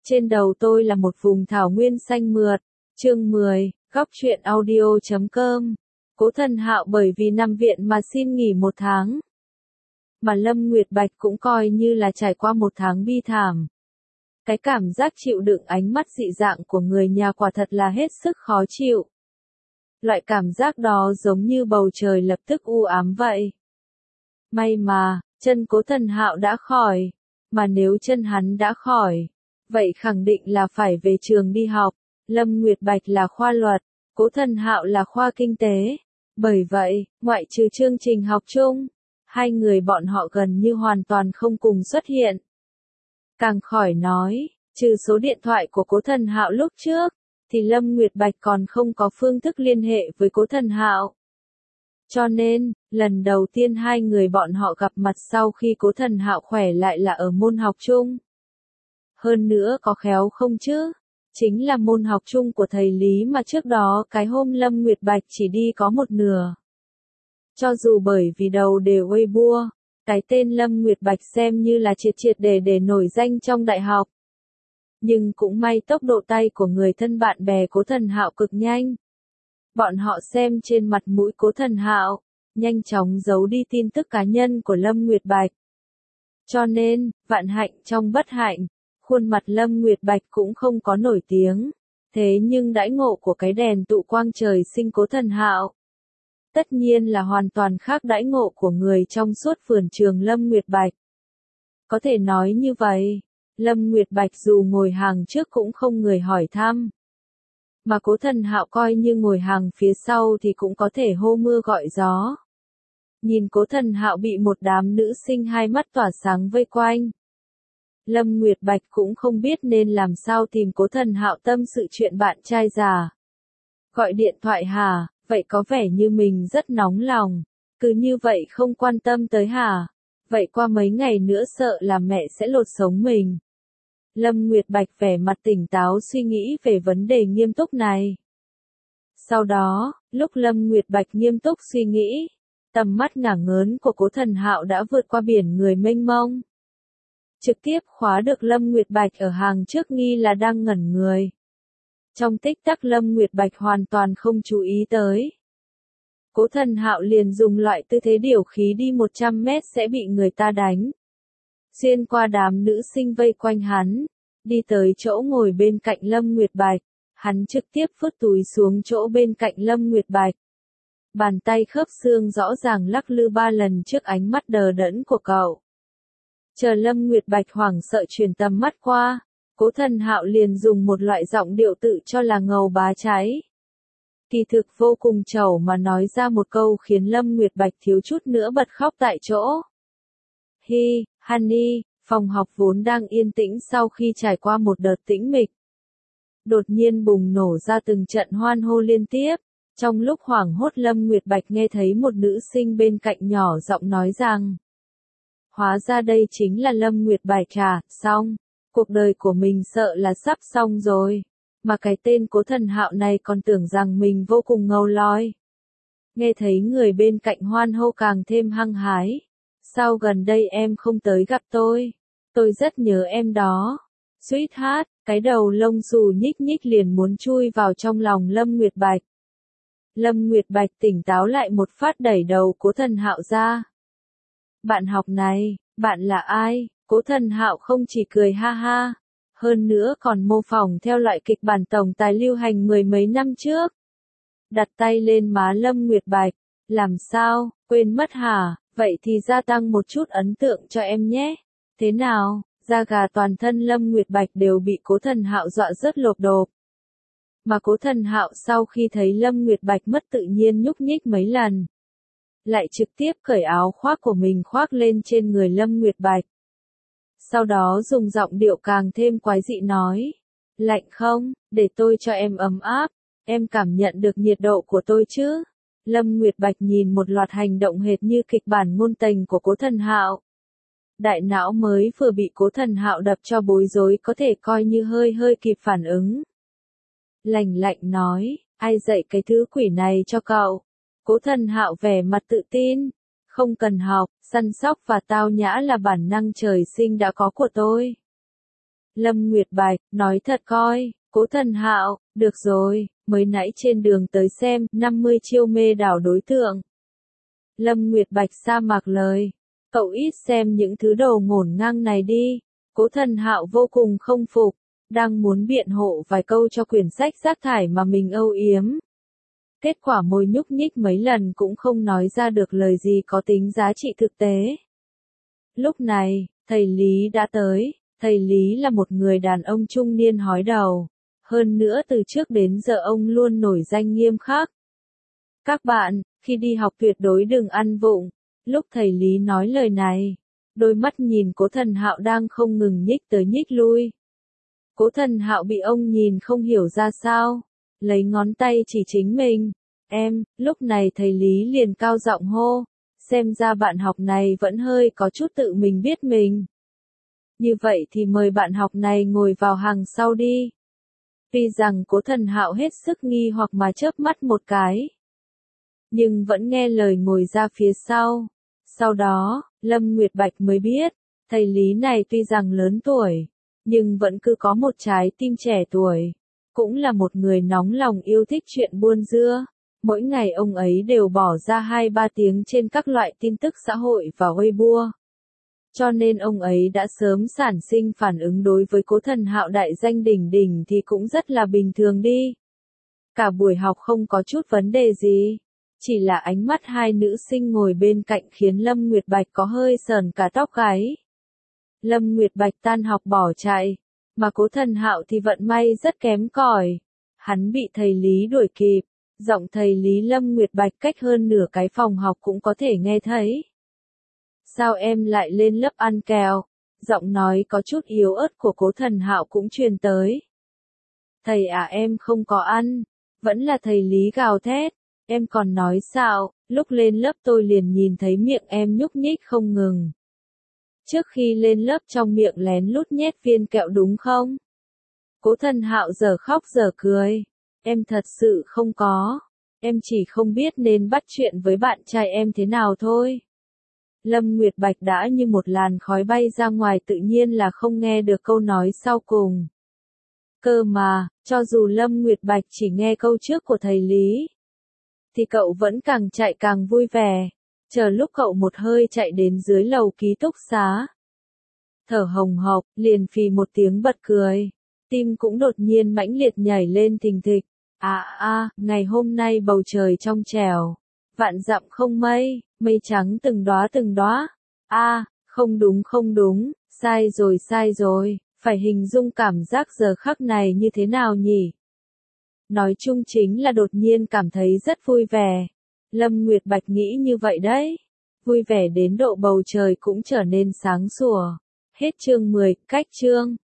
Trên đầu tôi là một vùng thảo nguyên xanh mượt. Chương 10, góc truyện audio.com. Cố Thần Hạo bởi vì nằm viện mà xin nghỉ 1 tháng. Mà Lâm Nguyệt Bạch cũng coi như là trải qua 1 tháng bi thảm. Cái cảm giác chịu đựng ánh mắt dị dạng của người nhà quả thật là hết sức khó chịu. Loại cảm giác đó giống như bầu trời lập tức u ám vậy. May mà, chân Cố Thần Hạo đã khỏi. Mà nếu chân hắn đã khỏi, vậy khẳng định là phải về trường đi học. Lâm Nguyệt Bạch là khoa luật, Cố Thần Hạo là khoa kinh tế. Bởi vậy, ngoại trừ chương trình học chung, hai người bọn họ gần như hoàn toàn không cùng xuất hiện. Càng khỏi nói, trừ số điện thoại của Cố Thần Hạo lúc trước, thì Lâm Nguyệt Bạch còn không có phương thức liên hệ với Cố Thần Hạo. Cho nên, lần đầu tiên hai người bọn họ gặp mặt sau khi Cố Thần Hạo khỏe lại là ở môn học chung. Hơn nữa có khéo không chứ? Chính là môn học chung của thầy Lý mà trước đó cái hôm Lâm Nguyệt Bạch chỉ đi có một nửa. Cho dù bởi vì đầu đều Weibo, cái tên Lâm Nguyệt Bạch xem như là triệt triệt để nổi danh trong đại học. Nhưng cũng may tốc độ tay của người thân bạn bè Cố Thần Hạo cực nhanh. Bọn họ xem trên mặt mũi Cố Thần Hạo, nhanh chóng giấu đi tin tức cá nhân của Lâm Nguyệt Bạch. Cho nên, vạn hạnh trong bất hạnh, khuôn mặt Lâm Nguyệt Bạch cũng không có nổi tiếng. Thế nhưng đãi ngộ của cái đèn tụ quang trời sinh Cố Thần Hạo, tất nhiên là hoàn toàn khác đãi ngộ của người trong suốt phường trường Lâm Nguyệt Bạch. Có thể nói như vậy, Lâm Nguyệt Bạch dù ngồi hàng trước cũng không người hỏi thăm. Mà Cố Thần Hạo coi như ngồi hàng phía sau thì cũng có thể hô mưa gọi gió. Nhìn Cố Thần Hạo bị một đám nữ sinh hai mắt tỏa sáng vây quanh. Lâm Nguyệt Bạch cũng không biết nên làm sao tìm Cố Thần Hạo tâm sự chuyện bạn trai già. Gọi điện thoại hả, vậy có vẻ như mình rất nóng lòng. Cứ như vậy không quan tâm tới hả? Vậy qua mấy ngày nữa sợ là mẹ sẽ lột sống mình. Lâm Nguyệt Bạch vẻ mặt tỉnh táo suy nghĩ về vấn đề nghiêm túc này. Sau đó, lúc Lâm Nguyệt Bạch nghiêm túc suy nghĩ, tầm mắt ngả ngớn của Cố Thần Hạo đã vượt qua biển người mênh mông. Trực tiếp khóa được Lâm Nguyệt Bạch ở hàng trước nghi là đang ngẩn người. Trong tích tắc Lâm Nguyệt Bạch hoàn toàn không chú ý tới. Cố Thần Hạo liền dùng loại tư thế điều khí đi 100 mét sẽ bị người ta đánh. Xuyên qua đám nữ sinh vây quanh hắn, đi tới chỗ ngồi bên cạnh Lâm Nguyệt Bạch, hắn trực tiếp phớt túi xuống chỗ bên cạnh Lâm Nguyệt Bạch. Bàn tay khớp xương rõ ràng lắc lư 3 lần trước ánh mắt đờ đẫn của cậu. Chờ Lâm Nguyệt Bạch hoảng sợ chuyển tầm mắt qua, Cố Thần Hạo liền dùng một loại giọng điệu tự cho là ngầu bá cháy. Kỳ thực vô cùng trẩu mà nói ra một câu khiến Lâm Nguyệt Bạch thiếu chút nữa bật khóc tại chỗ. Hi, Honey, phòng học vốn đang yên tĩnh sau khi trải qua một đợt tĩnh mịch. Đột nhiên bùng nổ ra từng trận hoan hô liên tiếp. Trong lúc hoảng hốt Lâm Nguyệt Bạch nghe thấy một nữ sinh bên cạnh nhỏ giọng nói rằng. Hóa ra đây chính là Lâm Nguyệt Bạch à, xong. Cuộc đời của mình sợ là sắp xong rồi. Mà cái tên Cố Thần Hạo này còn tưởng rằng mình vô cùng ngầu loi. Nghe thấy người bên cạnh hoan hô càng thêm hăng hái. Sao gần đây em không tới gặp tôi? Tôi rất nhớ em đó. Sweetheart, cái đầu lông xù nhích nhích liền muốn chui vào trong lòng Lâm Nguyệt Bạch. Lâm Nguyệt Bạch tỉnh táo lại một phát đẩy đầu Cố Thần Hạo ra. Bạn học này, bạn là ai? Cố Thần Hạo không chỉ cười ha ha, hơn nữa còn mô phỏng theo loại kịch bản tổng tài lưu hành 10 mấy năm trước. Đặt tay lên má Lâm Nguyệt Bạch, làm sao, quên mất hả? Vậy thì gia tăng một chút ấn tượng cho em nhé. Thế nào? Da gà toàn thân Lâm Nguyệt Bạch đều bị Cố Thần Hạo dọa rớt lộp độp. Mà Cố Thần Hạo sau khi thấy Lâm Nguyệt Bạch mất tự nhiên nhúc nhích mấy lần, lại trực tiếp cởi áo khoác của mình khoác lên trên người Lâm Nguyệt Bạch. Sau đó dùng giọng điệu càng thêm quái dị nói. Lạnh không? Để tôi cho em ấm áp. Em cảm nhận được nhiệt độ của tôi chứ? Lâm Nguyệt Bạch nhìn một loạt hành động hệt như kịch bản ngôn tình của Cố Thần Hạo. Đại não mới vừa bị Cố Thần Hạo đập cho bối rối có thể coi như hơi kịp phản ứng. Lạnh lạnh nói, ai dạy cái thứ quỷ này cho cậu? Cố Thần Hạo vẻ mặt tự tin. Không cần học, săn sóc và tao nhã là bản năng trời sinh đã có của tôi. Lâm Nguyệt Bạch, nói thật coi, Cố Thần Hạo, được rồi, mới nãy trên đường tới xem, 50 chiêu mê đảo đối tượng. Lâm Nguyệt Bạch sa mạc lời, cậu ít xem những thứ đồ ngổn ngang này đi. Cố Thần Hạo vô cùng không phục, đang muốn biện hộ vài câu cho quyển sách rác thải mà mình âu yếm. Kết quả môi nhúc nhích mấy lần cũng không nói ra được lời gì có tính giá trị thực tế. Lúc này, thầy Lý đã tới. Thầy Lý là một người đàn ông trung niên hói đầu. Hơn nữa từ trước đến giờ ông luôn nổi danh nghiêm khắc. Các bạn, khi đi học tuyệt đối đừng ăn vụng. Lúc thầy Lý nói lời này, đôi mắt nhìn Cố Thần Hạo đang không ngừng nhích tới nhích lui. Cố Thần Hạo bị ông nhìn không hiểu ra sao, lấy ngón tay chỉ chính mình. Em, lúc này thầy Lý liền cao giọng hô, xem ra bạn học này vẫn hơi có chút tự mình biết mình. Như vậy thì mời bạn học này ngồi vào hàng sau đi. Tuy rằng Cố Thần Hạo hết sức nghi hoặc mà chớp mắt một cái, nhưng vẫn nghe lời ngồi ra phía sau. Sau đó, Lâm Nguyệt Bạch mới biết, thầy Lý này tuy rằng lớn tuổi, nhưng vẫn cứ có một trái tim trẻ tuổi. Cũng là một người nóng lòng yêu thích chuyện buôn dưa. Mỗi ngày ông ấy đều bỏ ra 2-3 tiếng trên các loại tin tức xã hội và Weibo. Cho nên ông ấy đã sớm sản sinh phản ứng đối với Cố Thần Hạo đại danh đỉnh đỉnh thì cũng rất là bình thường đi. Cả buổi học không có chút vấn đề gì. Chỉ là ánh mắt hai nữ sinh ngồi bên cạnh khiến Lâm Nguyệt Bạch có hơi sờn cả tóc gáy. Lâm Nguyệt Bạch tan học bỏ chạy, mà Cố Thần Hạo thì vận may rất kém cỏi. Hắn bị thầy Lý đuổi kịp, giọng thầy Lý Lâm Nguyệt Bạch cách hơn nửa cái phòng học cũng có thể nghe thấy. Sao em lại lên lớp ăn kẹo? Giọng nói có chút yếu ớt của Cố Thần Hạo cũng truyền tới. Thầy à, em không có ăn. Vẫn là thầy Lý gào thét. Em còn nói sao, lúc lên lớp tôi liền nhìn thấy miệng em nhúc nhích không ngừng. Trước khi lên lớp trong miệng lén lút nhét viên kẹo đúng không? Cố Thần Hạo giờ khóc giờ cười. Em thật sự không có. Em chỉ không biết nên bắt chuyện với bạn trai em thế nào thôi. Lâm Nguyệt Bạch đã như một làn khói bay ra ngoài, tự nhiên là không nghe được câu nói sau cùng. Cơ mà, cho dù Lâm Nguyệt Bạch chỉ nghe câu trước của thầy Lý, thì cậu vẫn càng chạy càng vui vẻ. Chờ lúc cậu một hơi chạy đến dưới lầu ký túc xá, thở hồng hộc, liền phì một tiếng bật cười. Tim cũng đột nhiên mãnh liệt nhảy lên thình thịch. Ngày hôm nay bầu trời trong trẻo, vạn dặm không mây, mây trắng từng đóa. Không đúng, sai rồi, phải hình dung cảm giác giờ khắc này như thế nào nhỉ? Nói chung chính là đột nhiên cảm thấy rất vui vẻ. Lâm Nguyệt Bạch nghĩ như vậy đấy. Vui vẻ đến độ bầu trời cũng trở nên sáng sủa. Hết chương 10, cách chương.